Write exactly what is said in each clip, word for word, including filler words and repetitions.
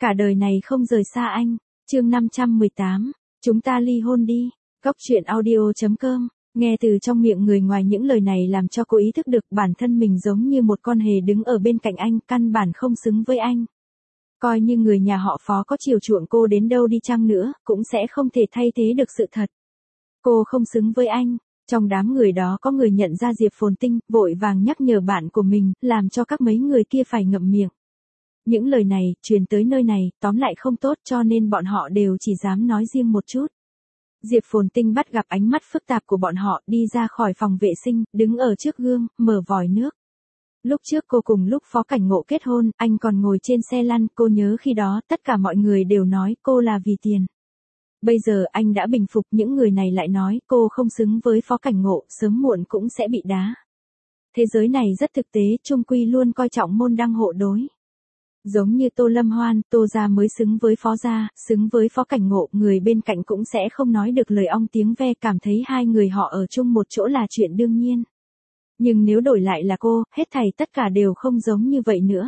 Cả đời này không rời xa anh. Chương năm trăm mười tám. Chúng ta ly hôn đi. Góc truyện audio chấm com. Nghe từ trong miệng người ngoài những lời này làm cho cô ý thức được bản thân mình giống như một con hề đứng ở bên cạnh anh, căn bản không xứng với anh. Coi như người nhà họ Phó có chiều chuộng cô đến đâu đi chăng nữa, cũng sẽ không thể thay thế được sự thật. Cô không xứng với anh. Trong đám người đó có người nhận ra Diệp Phồn Tinh, vội vàng nhắc nhở bạn của mình, làm cho các mấy người kia phải ngậm miệng. Những lời này, truyền tới nơi này, tóm lại không tốt cho nên bọn họ đều chỉ dám nói riêng một chút. Diệp Phồn Tinh bắt gặp ánh mắt phức tạp của bọn họ, đi ra khỏi phòng vệ sinh, đứng ở trước gương, mở vòi nước. Lúc trước cô cùng lúc Phó Cảnh Ngộ kết hôn, anh còn ngồi trên xe lăn, cô nhớ khi đó tất cả mọi người đều nói cô là vì tiền. Bây giờ anh đã bình phục, những người này lại nói cô không xứng với Phó Cảnh Ngộ, sớm muộn cũng sẽ bị đá. Thế giới này rất thực tế, chung quy luôn coi trọng môn đăng hộ đối. Giống như Tô Lâm Hoan, Tô gia mới xứng với Phó gia, xứng với Phó Cảnh Ngộ, người bên cạnh cũng sẽ không nói được lời ong tiếng ve, cảm thấy hai người họ ở chung một chỗ là chuyện đương nhiên. Nhưng nếu đổi lại là cô, hết thảy tất cả đều không giống như vậy nữa.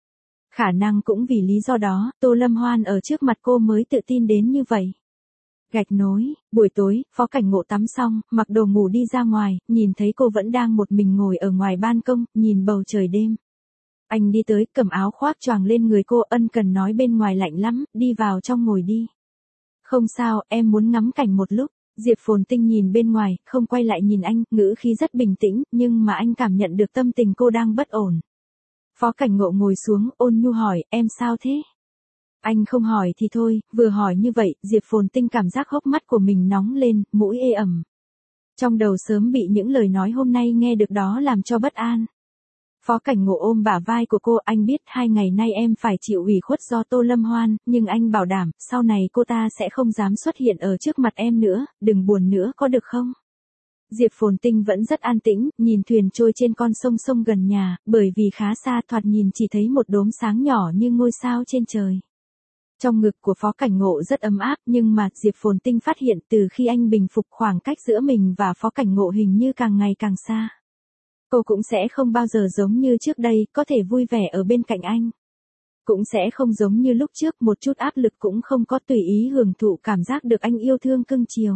Khả năng cũng vì lý do đó, Tô Lâm Hoan ở trước mặt cô mới tự tin đến như vậy. Gạch nối, buổi tối, Phó Cảnh Ngộ tắm xong, mặc đồ ngủ đi ra ngoài, nhìn thấy cô vẫn đang một mình ngồi ở ngoài ban công, nhìn bầu trời đêm. Anh đi tới, cầm áo khoác choàng lên người cô, ân cần nói bên ngoài lạnh lắm, đi vào trong ngồi đi. Không sao, em muốn ngắm cảnh một lúc. Diệp Phồn Tinh nhìn bên ngoài, không quay lại nhìn anh, ngữ khí rất bình tĩnh, nhưng mà anh cảm nhận được tâm tình cô đang bất ổn. Phó Cảnh Ngộ ngồi xuống, ôn nhu hỏi, em sao thế? Anh không hỏi thì thôi, vừa hỏi như vậy, Diệp Phồn Tinh cảm giác hốc mắt của mình nóng lên, mũi ê ẩm. Trong đầu sớm bị những lời nói hôm nay nghe được đó làm cho bất an. Phó Cảnh Ngộ ôm bả vai của cô, anh biết hai ngày nay em phải chịu ủy khuất do Tô Lâm Hoan, nhưng anh bảo đảm, sau này cô ta sẽ không dám xuất hiện ở trước mặt em nữa, đừng buồn nữa có được không? Diệp Phồn Tinh vẫn rất an tĩnh, nhìn thuyền trôi trên con sông sông gần nhà, bởi vì khá xa thoạt nhìn chỉ thấy một đốm sáng nhỏ như ngôi sao trên trời. Trong ngực của Phó Cảnh Ngộ rất ấm áp, nhưng mà Diệp Phồn Tinh phát hiện từ khi anh bình phục, khoảng cách giữa mình và Phó Cảnh Ngộ hình như càng ngày càng xa. Cô cũng sẽ không bao giờ giống như trước đây, có thể vui vẻ ở bên cạnh anh. Cũng sẽ không giống như lúc trước, một chút áp lực cũng không có, tùy ý hưởng thụ cảm giác được anh yêu thương cưng chiều.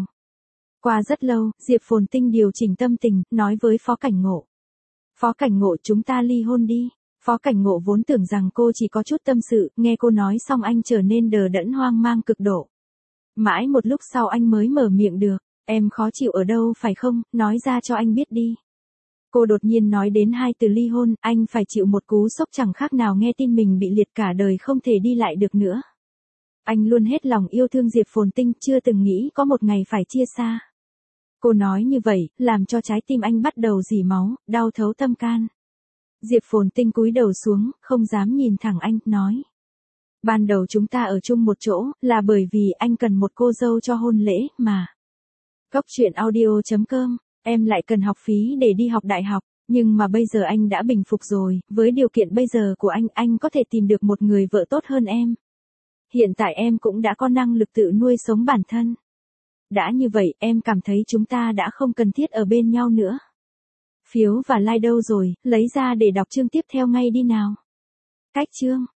Qua rất lâu, Diệp Phồn Tinh điều chỉnh tâm tình, nói với Phó Cảnh Ngộ. Phó Cảnh Ngộ, chúng ta ly hôn đi. Phó Cảnh Ngộ vốn tưởng rằng cô chỉ có chút tâm sự, nghe cô nói xong anh trở nên đờ đẫn hoang mang cực độ. Mãi một lúc sau anh mới mở miệng được, em khó chịu ở đâu phải không, nói ra cho anh biết đi. Cô đột nhiên nói đến hai từ ly hôn, anh phải chịu một cú sốc chẳng khác nào nghe tin mình bị liệt cả đời không thể đi lại được nữa. Anh luôn hết lòng yêu thương Diệp Phồn Tinh, chưa từng nghĩ có một ngày phải chia xa. Cô nói như vậy, làm cho trái tim anh bắt đầu rỉ máu, đau thấu tâm can. Diệp Phồn Tinh cúi đầu xuống, không dám nhìn thẳng anh, nói. Ban đầu chúng ta ở chung một chỗ, là bởi vì anh cần một cô dâu cho hôn lễ, mà. Góc truyện audio chấm com. Em lại cần học phí để đi học đại học, nhưng mà bây giờ anh đã bình phục rồi, với điều kiện bây giờ của anh, anh có thể tìm được một người vợ tốt hơn em. Hiện tại em cũng đã có năng lực tự nuôi sống bản thân. Đã như vậy, em cảm thấy chúng ta đã không cần thiết ở bên nhau nữa. Phiếu và like đâu rồi, lấy ra để đọc chương tiếp theo ngay đi nào. Cách chương.